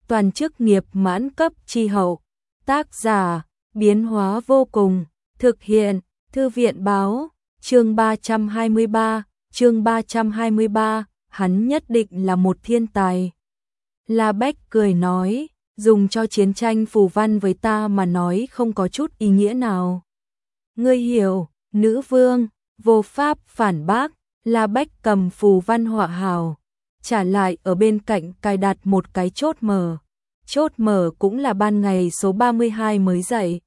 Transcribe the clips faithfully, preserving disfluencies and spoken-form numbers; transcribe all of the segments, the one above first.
toàn chức nghiệp mãn cấp chi hậu. Tác giả, biến hóa vô cùng, thực hiện, Thư viện báo, chương ba trăm hai mươi ba, chương ba trăm hai mươi ba, hắn nhất định là một thiên tài. La Bách cười nói, dùng cho chiến tranh phù văn với ta mà nói không có chút ý nghĩa nào. Ngươi hiểu, nữ vương, vô pháp phản bác, La Bách cầm phù văn họa hào, trả lại ở bên cạnh cài đặt một cái chốt mở. Chốt mở cũng là ban ngày số ba mươi hai mới dậy.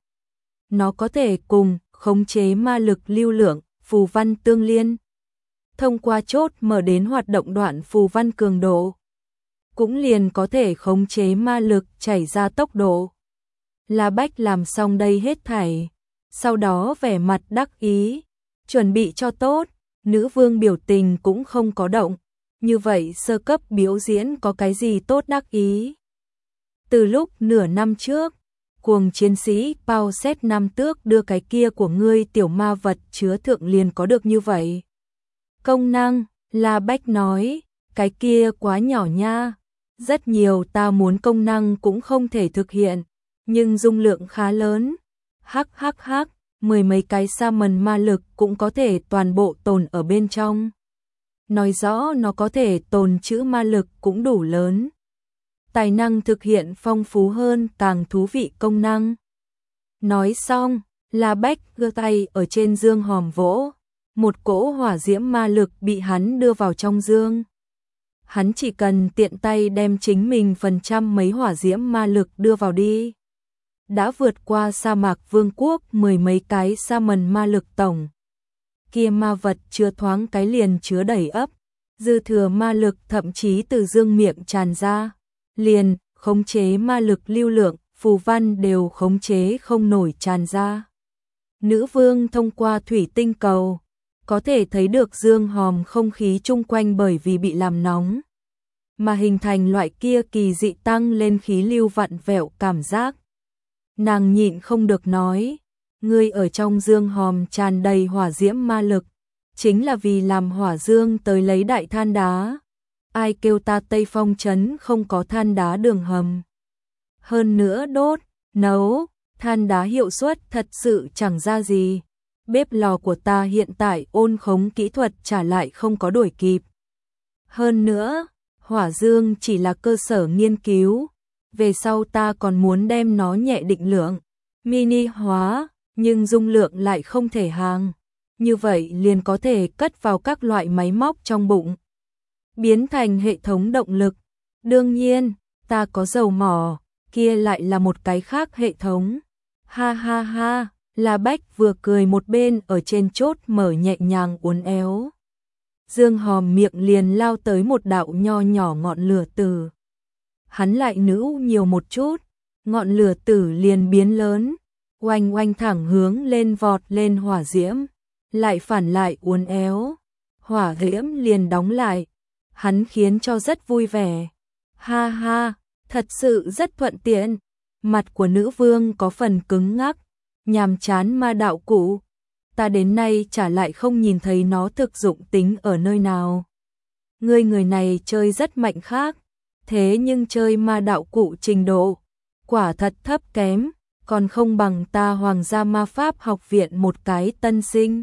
Nó có thể cùng khống chế ma lực lưu lượng, phù văn tương liên. Thông qua chốt mở đến hoạt động đoạn phù văn cường độ. Cũng liền có thể khống chế ma lực chảy ra tốc độ. La Bách làm xong đây hết thảy. Sau đó vẻ mặt đắc ý, chuẩn bị cho tốt, nữ vương biểu tình cũng không có động. Như vậy sơ cấp biểu diễn có cái gì tốt đắc ý. Từ lúc nửa năm trước, cuồng chiến sĩ Pao Xét Nam Tước đưa cái kia của ngươi tiểu ma vật chứa thượng liền có được như vậy. Công năng, La Bách nói, cái kia quá nhỏ nha. Rất nhiều ta muốn công năng cũng không thể thực hiện, nhưng dung lượng khá lớn. Hắc hắc hắc, mười mấy cái sa mần ma lực cũng có thể toàn bộ tồn ở bên trong. Nói rõ nó có thể tồn trữ ma lực cũng đủ lớn. Tài năng thực hiện phong phú hơn càng thú vị công năng. Nói xong, La Bách giơ tay ở trên dương hòm vỗ. Một cỗ hỏa diễm ma lực bị hắn đưa vào trong dương. Hắn chỉ cần tiện tay đem chính mình phần trăm mấy hỏa diễm ma lực đưa vào đi. Đã vượt qua sa mạc vương quốc mười mấy cái sa mần ma lực tổng. Kia ma vật chưa thoáng cái liền chứa đầy ấp. Dư thừa ma lực thậm chí từ dương miệng tràn ra. Liền, khống chế ma lực lưu lượng, phù văn đều khống chế không nổi tràn ra. Nữ vương thông qua thủy tinh cầu, có thể thấy được dương hòm không khí chung quanh bởi vì bị làm nóng, mà hình thành loại kia kỳ dị tăng lên khí lưu vặn vẹo cảm giác. Nàng nhịn không được nói, ngươi ở trong dương hòm tràn đầy hỏa diễm ma lực, chính là vì làm hỏa dương tới lấy đại than đá. Ai kêu ta Tây Phong trấn không có than đá đường hầm. Hơn nữa đốt, nấu, than đá hiệu suất thật sự chẳng ra gì. Bếp lò của ta hiện tại ôn khống kỹ thuật trả lại không có đuổi kịp. Hơn nữa, hỏa dương chỉ là cơ sở nghiên cứu. Về sau ta còn muốn đem nó nhẹ định lượng, mini hóa, nhưng dung lượng lại không thể hàng. Như vậy liền có thể cất vào các loại máy móc trong bụng. Biến thành hệ thống động lực. Đương nhiên, ta có dầu mỏ, kia lại là một cái khác hệ thống. Ha ha ha, La Bách vừa cười một bên ở trên chốt mở nhẹ nhàng uốn éo. Dương hòm miệng liền lao tới một đạo nho nhỏ ngọn lửa tử. Hắn lại nữ nhiều một chút, ngọn lửa tử liền biến lớn, oanh oanh thẳng hướng lên vọt lên hỏa diễm, lại phản lại uốn éo. Hỏa diễm liền đóng lại. Hắn khiến cho rất vui vẻ. Ha ha, thật sự rất thuận tiện. Mặt của nữ vương có phần cứng ngắc, nhàm chán ma đạo cụ. Ta đến nay trả lại không nhìn thấy nó thực dụng tính ở nơi nào. Ngươi người này chơi rất mạnh khác, thế nhưng chơi ma đạo cụ trình độ, quả thật thấp kém, còn không bằng ta Hoàng gia ma pháp học viện một cái tân sinh.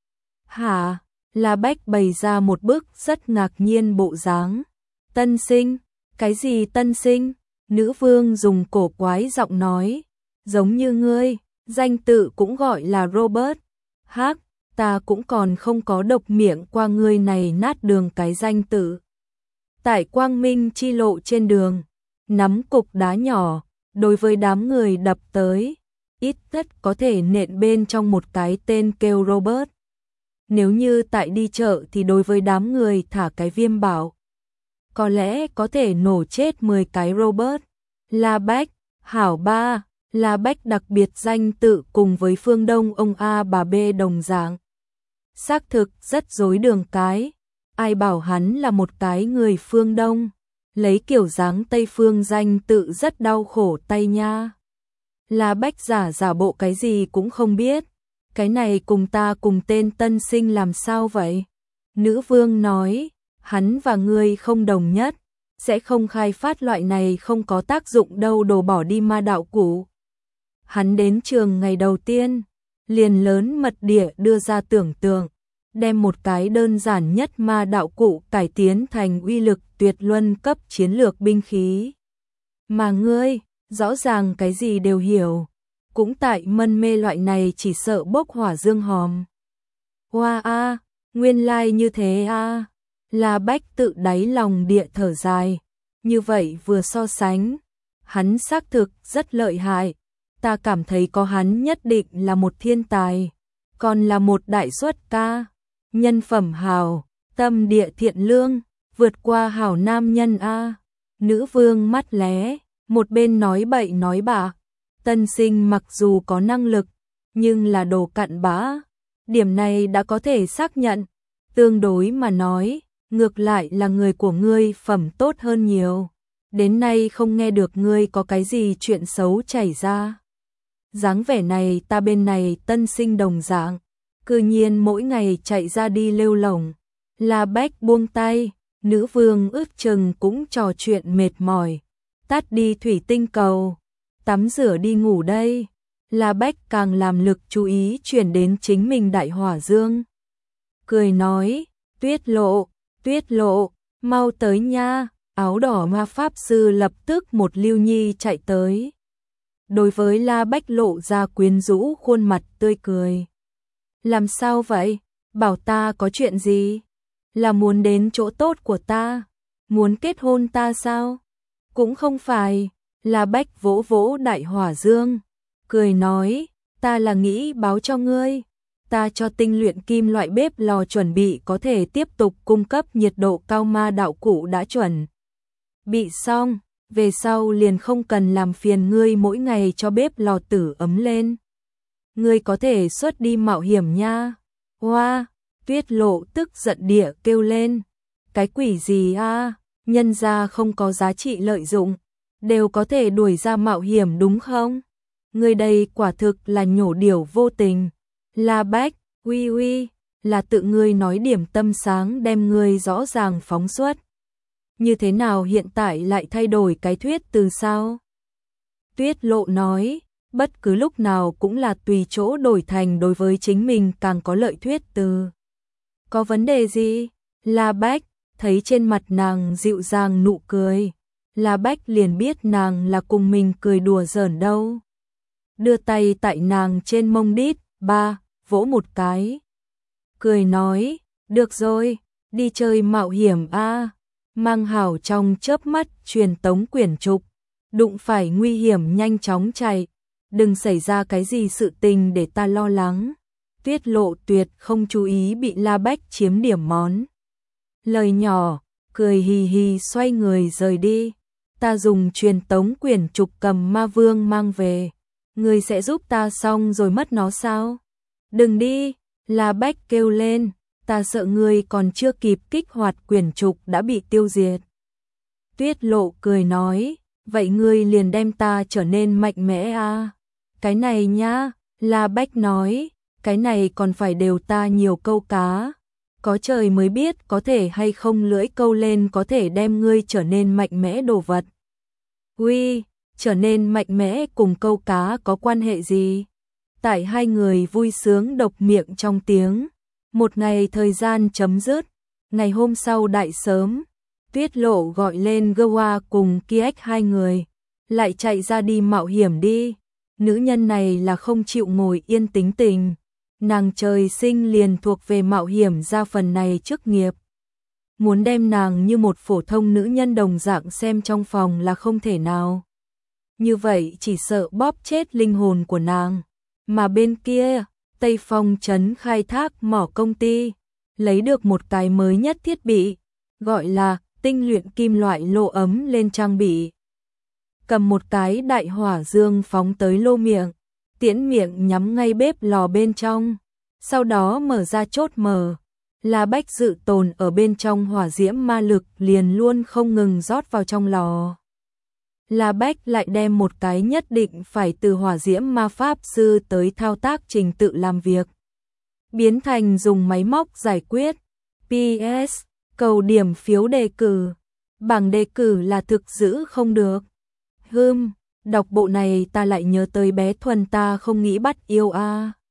Hả? La Bách bày ra một bức rất ngạc nhiên bộ dáng. Tân sinh? Cái gì tân sinh? Nữ vương dùng cổ quái giọng nói. Giống như ngươi, danh tự cũng gọi là Robert. Hắc, ta cũng còn không có độc miệng qua ngươi này nát đường cái danh tự. Tại quang minh chi lộ trên đường, nắm cục đá nhỏ, đối với đám người đập tới, ít nhất có thể nện bên trong một cái tên kêu Robert. Nếu như tại đi chợ thì đối với đám người thả cái viêm bảo, có lẽ có thể nổ chết mười cái Robert. La Bách, hảo ba, La Bách đặc biệt danh tự cùng với phương Đông ông A bà B đồng dạng. Xác thực rất rối đường cái, ai bảo hắn là một cái người phương Đông, lấy kiểu dáng Tây phương danh tự rất đau khổ tay nha. La Bách giả giả bộ cái gì cũng không biết. Cái này cùng ta cùng tên tân sinh làm sao vậy? Nữ vương nói, hắn và ngươi không đồng nhất. sẽ không khai phát loại này không có tác dụng đâu đồ bỏ đi ma đạo cụ. Hắn đến trường ngày đầu tiên, liền lớn mật địa đưa ra tưởng tượng, đem một cái đơn giản nhất ma đạo cụ cải tiến thành uy lực tuyệt luân cấp chiến lược binh khí. Mà ngươi, rõ ràng cái gì đều hiểu, cũng tại mân mê loại này chỉ sợ bốc hỏa dương hòm. Hoa a, nguyên lai like như thế a. La Bách tự đáy lòng địa thở dài, như vậy vừa so sánh, hắn xác thực rất lợi hại, ta cảm thấy có hắn nhất định là một thiên tài, còn là một đại xuất ca, nhân phẩm hào, tâm địa thiện lương, vượt qua hảo nam nhân a. Nữ vương mắt lé, một bên nói bậy nói bạ, tân sinh mặc dù có năng lực, nhưng là đồ cặn bã, điểm này đã có thể xác nhận, tương đối mà nói, ngược lại là người của ngươi phẩm tốt hơn nhiều, đến nay không nghe được ngươi có cái gì chuyện xấu chảy ra. Dáng vẻ này ta bên này tân sinh đồng dạng, cư nhiên mỗi ngày chạy ra đi lêu lổng. La Bách buông tay, nữ vương ước chừng cũng trò chuyện mệt mỏi, tắt đi thủy tinh cầu, tắm rửa đi ngủ đây. La Bách càng làm lực chú ý chuyển đến chính mình đại hỏa dương. Cười nói, Tuyết Lộ, Tuyết Lộ, mau tới nha, áo đỏ ma pháp sư lập tức một lưu nhi chạy tới. Đối với La Bách lộ ra quyến rũ khuôn mặt tươi cười. Làm sao vậy? Bảo ta có chuyện gì? Là muốn đến chỗ tốt của ta? Muốn kết hôn ta sao? Cũng không phải. La Bách vỗ vỗ đại hỏa dương, cười nói, ta là nghĩ báo cho ngươi. Ta cho tinh luyện kim loại bếp lò chuẩn bị có thể tiếp tục cung cấp nhiệt độ cao ma đạo cụ đã chuẩn bị xong, về sau liền không cần làm phiền ngươi mỗi ngày cho bếp lò tử ấm lên. Ngươi có thể xuất đi mạo hiểm nha. Hoa, Tuyết Lộ tức giận địa kêu lên, cái quỷ gì a, nhân gia không có giá trị lợi dụng, đều có thể đuổi ra mạo hiểm đúng không? Ngươi đây quả thực là nhổ điểu vô tình. La Bách, uy uy, là tự ngươi nói điểm tâm sáng đem ngươi rõ ràng phóng xuất. Như thế nào hiện tại lại thay đổi cái thuyết từ sao? Tuyết Lộ nói, bất cứ lúc nào cũng là tùy chỗ đổi thành đối với chính mình càng có lợi thuyết từ. Có vấn đề gì? La Bách, thấy trên mặt nàng dịu dàng nụ cười, La Bách liền biết nàng là cùng mình cười đùa giỡn đâu. Đưa tay tại nàng trên mông đít, ba, vỗ một cái. Cười nói, được rồi, đi chơi mạo hiểm a. Mang hảo trong chớp mắt truyền tống quyển trục, đụng phải nguy hiểm nhanh chóng chạy, đừng xảy ra cái gì sự tình để ta lo lắng. Tuyết Lộ tuyệt không chú ý bị La Bách chiếm điểm món. Lời nhỏ, cười hì hì xoay người rời đi. Ta dùng truyền tống quyển trục cầm ma vương mang về, ngươi sẽ giúp ta xong rồi mất nó sao? Đừng đi, La Bách kêu lên, ta sợ ngươi còn chưa kịp kích hoạt quyển trục đã bị tiêu diệt. Tuyết Lộ cười nói, vậy ngươi liền đem ta trở nên mạnh mẽ à? Cái này nhá, La Bách nói, cái này còn phải đều ta nhiều câu cá. Có trời mới biết có thể hay không lưỡi câu lên có thể đem ngươi trở nên mạnh mẽ đồ vật. Uy, trở nên mạnh mẽ cùng câu cá có quan hệ gì? Tại hai người vui sướng độc miệng trong tiếng. Một ngày thời gian chấm dứt, ngày hôm sau đại sớm, Tuyết Lộ gọi lên Goa cùng Kiếc hai người, lại chạy ra đi mạo hiểm đi. Nữ nhân này là không chịu ngồi yên tính tình, nàng trời sinh liền thuộc về mạo hiểm ra phần này chức nghiệp. Muốn đem nàng như một phổ thông nữ nhân đồng dạng xem trong phòng là không thể nào. Như vậy chỉ sợ bóp chết linh hồn của nàng. Mà bên kia, Tây Phong trấn khai thác mỏ công ty, lấy được một cái mới nhất thiết bị, gọi là tinh luyện kim loại lô ấm lên trang bị. Cầm một cái đại hỏa dương phóng tới lô miệng, tiễn miệng nhắm ngay bếp lò bên trong, sau đó mở ra chốt mở. La Bách dự tồn ở bên trong hỏa diễm ma lực liền luôn không ngừng rót vào trong lò. La Bách lại đem một cái nhất định phải từ hỏa diễm ma pháp sư tới thao tác trình tự làm việc, biến thành dùng máy móc giải quyết. pê ét, cầu điểm phiếu đề cử. bảng đề cử là thực giữ không được. Hưm, đọc bộ này ta lại nhớ tới bé Thuần ta không nghĩ bắt yêu a. À.